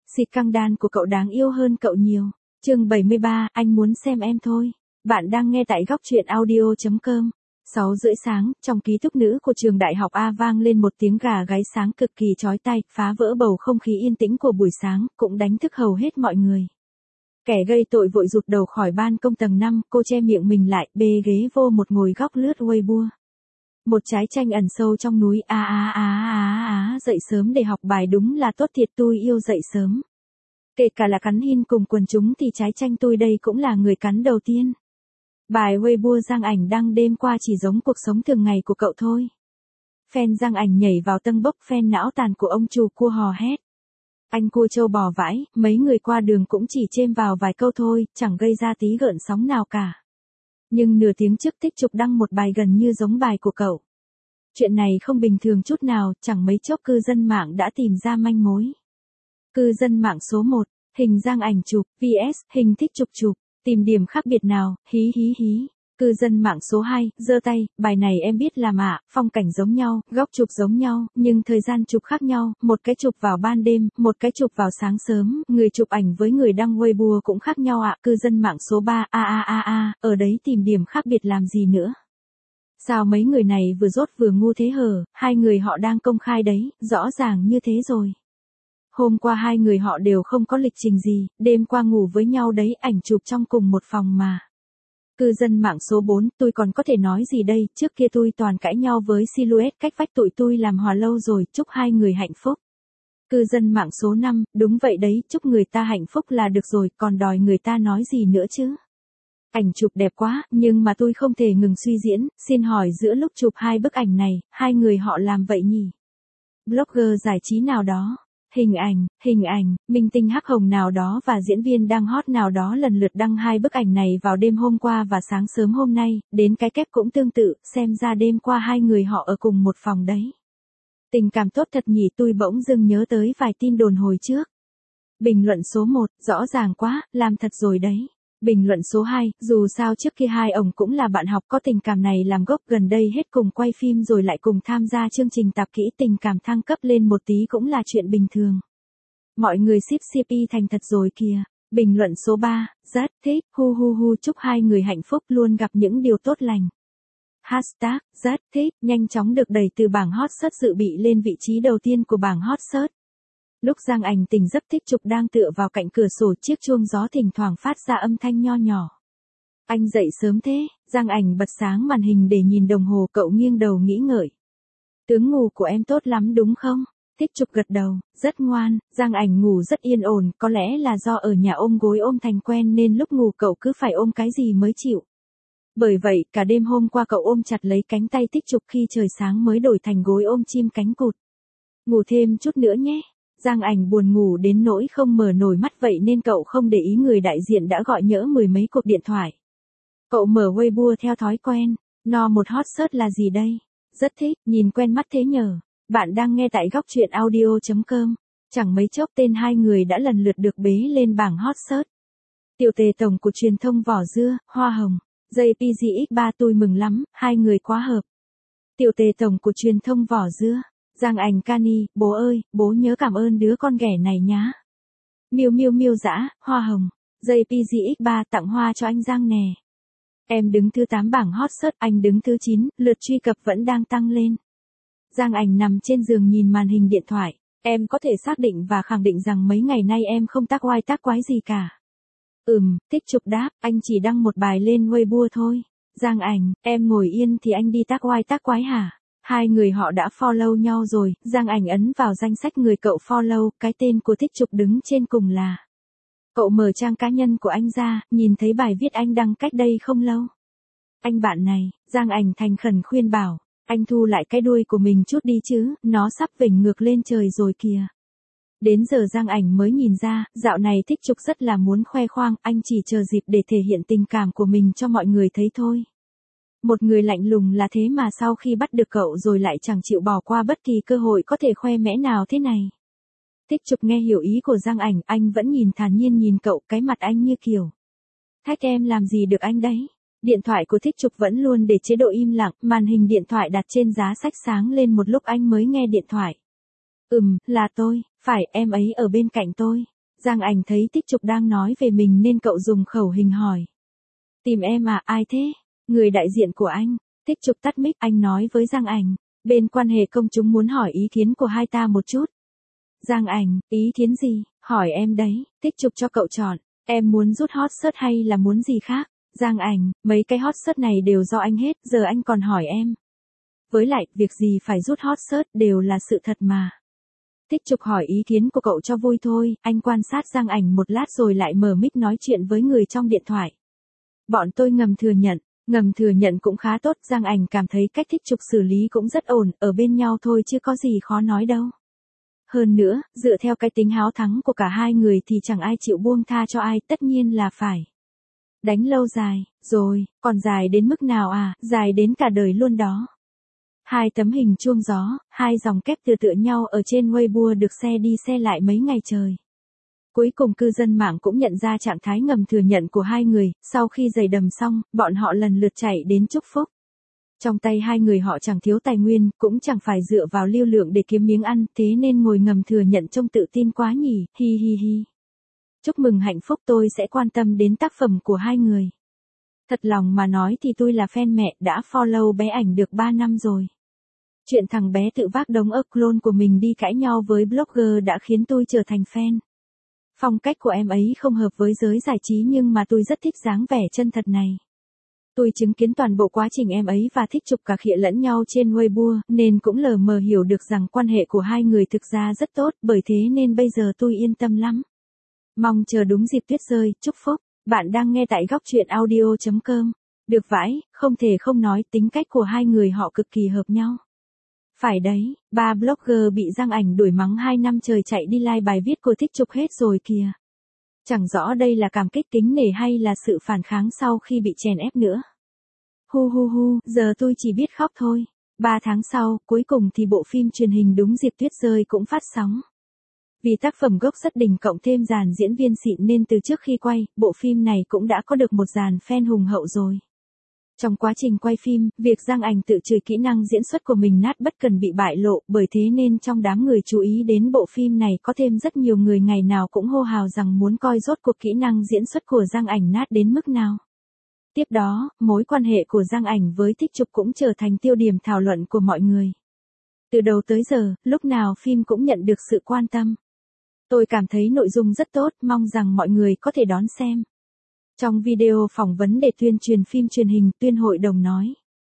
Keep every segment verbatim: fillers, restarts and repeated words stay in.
Xịt căng đan của cậu đáng yêu hơn cậu nhiều. Chương bảy mươi ba, anh muốn xem em thôi. Bạn đang nghe tại góc truyện audio chấm com. sáu rưỡi sáng, trong ký túc nữ của trường đại học A vang lên một tiếng gà gáy sáng cực kỳ chói tai, phá vỡ bầu không khí yên tĩnh của buổi sáng, cũng đánh thức hầu hết mọi người. Kẻ gây tội vội rụt đầu khỏi ban công tầng năm, cô che miệng mình lại, bê ghế vô một ngồi góc lướt Weibo. Một trái chanh ẩn sâu trong núi, á á á á á, dậy sớm để học bài đúng là tốt thiệt, tôi yêu dậy sớm. Kể cả là cắn hin cùng quần chúng thì trái chanh tôi đây cũng là người cắn đầu tiên. Bài Weibo Giang Ảnh đăng đêm qua chỉ giống cuộc sống thường ngày của cậu thôi. Fan Giang Ảnh nhảy vào tâng bốc, fan não tàn của ông chủ cua hò hét. Anh cua trâu bò vãi, mấy người qua đường cũng chỉ chêm vào vài câu thôi, chẳng gây ra tí gợn sóng nào cả. Nhưng nửa tiếng trước Tích Trục đăng một bài gần như giống bài của cậu. Chuyện này không bình thường chút nào, chẳng mấy chốc cư dân mạng đã tìm ra manh mối. Cư dân mạng số một, hình Giang Ảnh chụp, vs hình Tích Trục chụp, tìm điểm khác biệt nào, hí hí hí. Cư dân mạng số hai, giơ tay, bài này em biết làm ạ, phong cảnh giống nhau, góc chụp giống nhau, nhưng thời gian chụp khác nhau, một cái chụp vào ban đêm, một cái chụp vào sáng sớm, người chụp ảnh với người đăng Weibo cũng khác nhau ạ. Cư dân mạng số ba, a a a a, ở đấy tìm điểm khác biệt làm gì nữa. Sao mấy người này vừa dốt vừa ngu thế hở, hai người họ đang công khai đấy, rõ ràng như thế rồi. Hôm qua hai người họ đều không có lịch trình gì, đêm qua ngủ với nhau đấy, ảnh chụp trong cùng một phòng mà. Cư dân mạng số bốn, tôi còn có thể nói gì đây, trước kia tôi toàn cãi nhau với Silhouette, cách vách tụi tôi làm hòa lâu rồi, chúc hai người hạnh phúc. Cư dân mạng số năm, đúng vậy đấy, chúc người ta hạnh phúc là được rồi, còn đòi người ta nói gì nữa chứ. Ảnh chụp đẹp quá, nhưng mà tôi không thể ngừng suy diễn, xin hỏi giữa lúc chụp hai bức ảnh này, hai người họ làm vậy nhỉ? Blogger giải trí nào đó, hình ảnh, hình ảnh, minh tinh hắc hồng nào đó và diễn viên đang hot nào đó lần lượt đăng hai bức ảnh này vào đêm hôm qua và sáng sớm hôm nay, đến cái kép cũng tương tự, xem ra đêm qua hai người họ ở cùng một phòng đấy. Tình cảm tốt thật nhỉ, tôi bỗng dưng nhớ tới vài tin đồn hồi trước. Bình luận số một, rõ ràng quá, làm thật rồi đấy. Bình luận số hai, dù sao trước kia hai ông cũng là bạn học, có tình cảm này làm gốc, gần đây hết cùng quay phim rồi lại cùng tham gia chương trình tạp kỹ, tình cảm thăng cấp lên một tí cũng là chuyện bình thường. Mọi người ship xê pê thành thật rồi kìa. Bình luận số ba, rất thích, hu hu hu, chúc hai người hạnh phúc luôn gặp những điều tốt lành. Hashtag, rất thích, nhanh chóng được đẩy từ bảng hot search dự bị lên vị trí đầu tiên của bảng hot search. Lúc Giang Ảnh tỉnh giấc, Tích Trục đang tựa vào cạnh cửa sổ, chiếc chuông gió thỉnh thoảng phát ra âm thanh nho nhỏ. Anh dậy sớm thế, Giang Ảnh bật sáng màn hình để nhìn đồng hồ, cậu nghiêng đầu nghĩ ngợi. Tướng ngủ của em tốt lắm đúng không? Tích Trục gật đầu, rất ngoan. Giang Ảnh ngủ rất yên ổn, có lẽ là do ở nhà ôm gối ôm thành quen nên lúc ngủ cậu cứ phải ôm cái gì mới chịu. Bởi vậy, cả đêm hôm qua cậu ôm chặt lấy cánh tay Tích Trục, khi trời sáng mới đổi thành gối ôm chim cánh cụt. Ngủ thêm chút nữa nhé. Giang Ảnh buồn ngủ đến nỗi không mở nổi mắt, vậy nên cậu không để ý người đại diện đã gọi nhỡ mười mấy cuộc điện thoại. Cậu mở Weibo theo thói quen, no một hot search là gì đây? Rất thích, nhìn quen mắt thế nhờ. Bạn đang nghe tại góc truyện audio chấm com. Chẳng mấy chốc tên hai người đã lần lượt được bế lên bảng hot search. Tiểu tề tổng của truyền thông vỏ dưa, hoa hồng, jay pê giê ích ba, tôi mừng lắm, hai người quá hợp. Tiểu tề tổng của truyền thông vỏ dưa. Giang Ảnh Cani, bố ơi, bố nhớ cảm ơn đứa con ghẻ này nhá. Miêu miêu miêu dã, hoa hồng, jay pê giê ích ba tặng hoa cho anh Giang nè. Em đứng thứ tám bảng hot search, anh đứng thứ chín, lượt truy cập vẫn đang tăng lên. Giang Ảnh nằm trên giường nhìn màn hình điện thoại, em có thể xác định và khẳng định rằng mấy ngày nay em không tác oai tác quái gì cả. Ừm, Tích Trục đáp, anh chỉ đăng một bài lên Weibo thôi. Giang Ảnh, em ngồi yên thì anh đi tác oai tác quái hả? Hai người họ đã follow nhau rồi, Giang Ảnh ấn vào danh sách người cậu follow, cái tên của Tích Trục đứng trên cùng là. Cậu mở trang cá nhân của anh ra, nhìn thấy bài viết anh đăng cách đây không lâu. Anh bạn này, Giang Ảnh thành khẩn khuyên bảo, anh thu lại cái đuôi của mình chút đi chứ, nó sắp vểnh ngược lên trời rồi kìa. Đến giờ Giang Ảnh mới nhìn ra, dạo này Tích Trục rất là muốn khoe khoang, anh chỉ chờ dịp để thể hiện tình cảm của mình cho mọi người thấy thôi. Một người lạnh lùng là thế mà sau khi bắt được cậu rồi lại chẳng chịu bỏ qua bất kỳ cơ hội có thể khoe mẽ nào thế này. Tích Trục nghe hiểu ý của Giang Ảnh, anh vẫn nhìn thản nhiên nhìn cậu, cái mặt anh như kiểu. Thách em làm gì được anh đấy. Điện thoại của Tích Trục vẫn luôn để chế độ im lặng, màn hình điện thoại đặt trên giá sách sáng lên một lúc anh mới nghe điện thoại. Ừm, là tôi, phải, em ấy ở bên cạnh tôi. Giang Ảnh thấy Tích Trục đang nói về mình nên cậu dùng khẩu hình hỏi. Tìm em à, ai thế? Người đại diện của anh. Tích Trục tắt mic, anh nói với Giang Ảnh. Bên quan hệ công chúng muốn hỏi ý kiến của hai ta một chút. Giang Ảnh, ý kiến gì? Hỏi em đấy. Tích Trục cho cậu chọn. Em muốn rút hot search hay là muốn gì khác? Giang Ảnh, mấy cái hot search này đều do anh hết, giờ anh còn hỏi em. Với lại, việc gì phải rút hot search đều là sự thật mà. Tích Trục hỏi ý kiến của cậu cho vui thôi, anh quan sát Giang Ảnh một lát rồi lại mở mic nói chuyện với người trong điện thoại. Bọn tôi ngầm thừa nhận, ngầm thừa nhận cũng khá tốt, Giang Ảnh cảm thấy cách Tích Trục xử lý cũng rất ổn, ở bên nhau thôi chứ có gì khó nói đâu. Hơn nữa, dựa theo cái tính háo thắng của cả hai người thì chẳng ai chịu buông tha cho ai, tất nhiên là phải đánh lâu dài, rồi, còn dài đến mức nào à, dài đến cả đời luôn đó. Hai tấm hình chuông gió, hai dòng kép tựa tựa nhau ở trên Weibo được xe đi xe lại mấy ngày trời. Cuối cùng cư dân mạng cũng nhận ra trạng thái ngầm thừa nhận của hai người, sau khi giày đầm xong, bọn họ lần lượt chạy đến chúc phúc. Trong tay hai người họ chẳng thiếu tài nguyên, cũng chẳng phải dựa vào lưu lượng để kiếm miếng ăn, thế nên ngồi ngầm thừa nhận trông tự tin quá nhỉ, hi hi hi. Chúc mừng hạnh phúc, tôi sẽ quan tâm đến tác phẩm của hai người. Thật lòng mà nói thì tôi là fan mẹ, đã follow bé Ảnh được ba năm rồi. Chuyện thằng bé tự vác đống ớt clone của mình đi cãi nhau với blogger đã khiến tôi trở thành fan. Phong cách của em ấy không hợp với giới giải trí nhưng mà tôi rất thích dáng vẻ chân thật này. Tôi chứng kiến toàn bộ quá trình em ấy và Tích Trục cà khịa lẫn nhau trên Weibo, nên cũng lờ mờ hiểu được rằng quan hệ của hai người thực ra rất tốt, bởi thế nên bây giờ tôi yên tâm lắm. Mong chờ đúng dịp tuyết rơi, chúc phúc. Bạn đang nghe tại góc truyện audio chấm com. Được vãi, không thể không nói tính cách của hai người họ cực kỳ hợp nhau. Phải đấy, ba blogger bị Giang Ảnh đuổi mắng hai năm trời chạy đi like bài viết của Tích Trục hết rồi kìa. Chẳng rõ đây là cảm kích kính nể hay là sự phản kháng sau khi bị chèn ép nữa. Hu hu hu, giờ tôi chỉ biết khóc thôi. Ba tháng sau, cuối cùng thì bộ phim truyền hình Đúng Dịp Tuyết Rơi cũng phát sóng. Vì tác phẩm gốc rất đỉnh cộng thêm dàn diễn viên xịn nên từ trước khi quay, bộ phim này cũng đã có được một dàn fan hùng hậu rồi. Trong quá trình quay phim, việc Giang Ảnh tự chửi kỹ năng diễn xuất của mình nát bất cần bị bại lộ, bởi thế nên trong đám người chú ý đến bộ phim này có thêm rất nhiều người ngày nào cũng hô hào rằng muốn coi rốt cuộc kỹ năng diễn xuất của Giang Ảnh nát đến mức nào. Tiếp đó, mối quan hệ của Giang Ảnh với Tích Trục cũng trở thành tiêu điểm thảo luận của mọi người. Từ đầu tới giờ, lúc nào phim cũng nhận được sự quan tâm. Tôi cảm thấy nội dung rất tốt, mong rằng mọi người có thể đón xem. Trong video phỏng vấn để tuyên truyền phim truyền hình, tuyên hội đồng nói.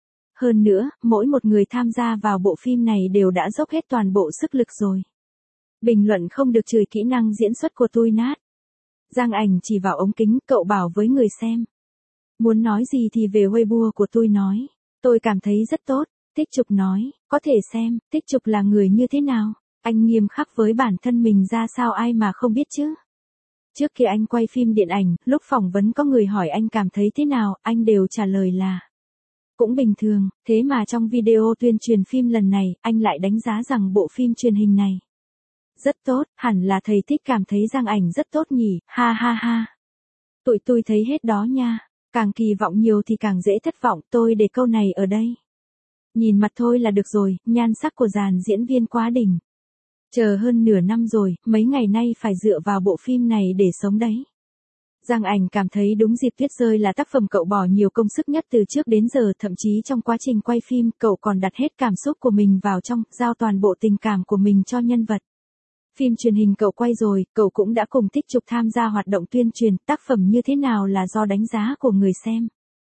Hơn nữa, mỗi một người tham gia vào bộ phim này đều đã dốc hết toàn bộ sức lực rồi. Bình luận không được chửi kỹ năng diễn xuất của tôi nát. Giang Ảnh chỉ vào ống kính, cậu bảo với người xem. Muốn nói gì thì về Weibo của tôi nói. Tôi cảm thấy rất tốt. Tích Trục nói, có thể xem, Tích Trục là người như thế nào. Anh nghiêm khắc với bản thân mình ra sao ai mà không biết chứ. Trước khi anh quay phim điện ảnh, lúc phỏng vấn có người hỏi anh cảm thấy thế nào, anh đều trả lời là cũng bình thường, thế mà trong video tuyên truyền phim lần này, anh lại đánh giá rằng bộ phim truyền hình này rất tốt, hẳn là thầy thích cảm thấy Giang Ảnh rất tốt nhỉ, ha ha ha. Tụi tôi thấy hết đó nha, càng kỳ vọng nhiều thì càng dễ thất vọng, tôi để câu này ở đây. Nhìn mặt thôi là được rồi, nhan sắc của dàn diễn viên quá đỉnh. Chờ hơn nửa năm rồi, mấy ngày nay phải dựa vào bộ phim này để sống đấy. Giang Ảnh cảm thấy Đúng Dịp Tuyết Rơi là tác phẩm cậu bỏ nhiều công sức nhất từ trước đến giờ, thậm chí trong quá trình quay phim, cậu còn đặt hết cảm xúc của mình vào trong, giao toàn bộ tình cảm của mình cho nhân vật. Phim truyền hình cậu quay rồi, cậu cũng đã cùng Tích Trục tham gia hoạt động tuyên truyền, tác phẩm như thế nào là do đánh giá của người xem.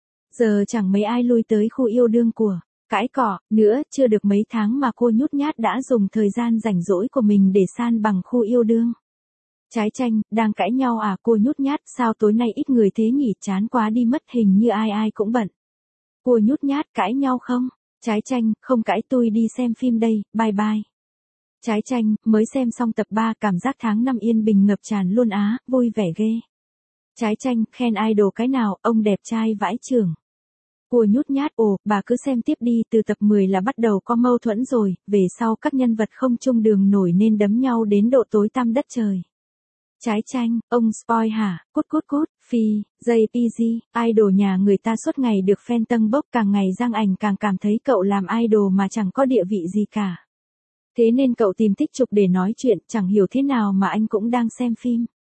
Giờ chẳng mấy ai lui tới khu yêu đương của cãi cọ, nữa, chưa được mấy tháng mà cô nhút nhát đã dùng thời gian rảnh rỗi của mình để san bằng khu yêu đương. Trái Chanh, đang cãi nhau à, cô nhút nhát, sao tối nay ít người thế nhỉ, chán quá đi mất, hình như ai ai cũng bận. Cô nhút nhát, cãi nhau không? Trái Chanh, không cãi, tôi đi xem phim đây, bye bye. Trái Chanh, mới xem xong tập ba, cảm giác tháng năm yên bình ngập tràn luôn á, vui vẻ ghê. Trái Chanh, khen idol cái nào, ông đẹp trai vãi chưởng. Cô nhút nhát, ồ, bà cứ xem tiếp đi, từ tập mười là bắt đầu có mâu thuẫn rồi, về sau các nhân vật không chung đường nổi nên đấm nhau đến độ tối tăm đất trời. Trái Chanh, ông spoil hả, cút cút cút, phi, jay pê giê, idol nhà người ta suốt ngày được fan tâng bốc, càng ngày Giang Ảnh càng cảm thấy cậu làm idol mà chẳng có địa vị gì cả. Thế nên cậu tìm Tích Trục để nói chuyện, chẳng hiểu thế nào mà anh cũng đang xem phim.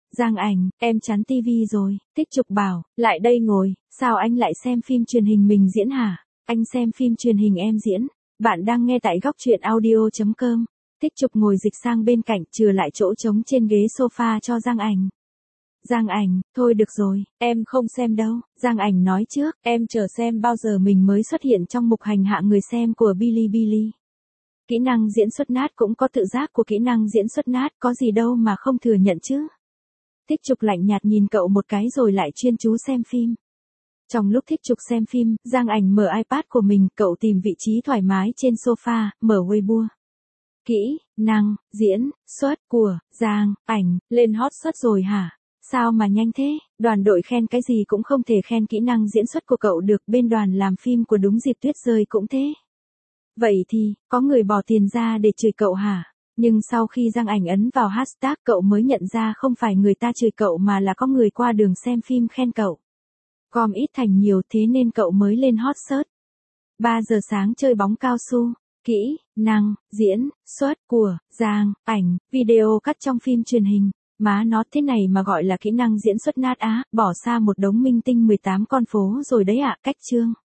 Giang Ảnh, em chán tivi rồi. Thích Trục bảo, lại đây ngồi, sao anh lại xem phim truyền hình mình diễn hả? Anh xem phim truyền hình em diễn. Bạn đang nghe tại góc truyện audio.com. Thích Trục ngồi dịch sang bên cạnh, chừa lại chỗ trống trên ghế sofa cho Giang Ảnh. Giang Ảnh, thôi được rồi, em không xem đâu. Giang Ảnh nói trước, em chờ xem bao giờ mình mới xuất hiện trong mục hành hạ người xem của Bilibili. Kỹ năng diễn xuất nát cũng có tự giác của kỹ năng diễn xuất nát, có gì đâu mà không thừa nhận chứ. Thích Trục lạnh nhạt nhìn cậu một cái rồi lại chuyên chú xem phim. Trong lúc Thích Trục xem phim, Giang Ảnh mở iPad của mình, cậu tìm vị trí thoải mái trên sofa, mở Weibo. Kỹ năng diễn xuất của Giang Ảnh lên hot search rồi hả? Sao mà nhanh thế? Đoàn đội khen cái gì cũng không thể khen kỹ năng diễn xuất của cậu được, bên đoàn làm phim của Đúng Dịp Tuyết Rơi cũng thế. Vậy thì, có người bỏ tiền ra để chửi cậu hả? Nhưng sau khi Giang Ảnh ấn vào hashtag, cậu mới nhận ra không phải người ta chửi cậu mà là có người qua đường xem phim khen cậu. Gom ít thành nhiều, thế nên cậu mới lên hot search. ba giờ sáng chơi bóng cao su. Kỹ năng diễn xuất của Giang Ảnh, video cắt trong phim truyền hình. Má nó, thế này mà gọi là kỹ năng diễn xuất nát á, bỏ xa một đống minh tinh mười tám con phố rồi đấy ạ. Cách chương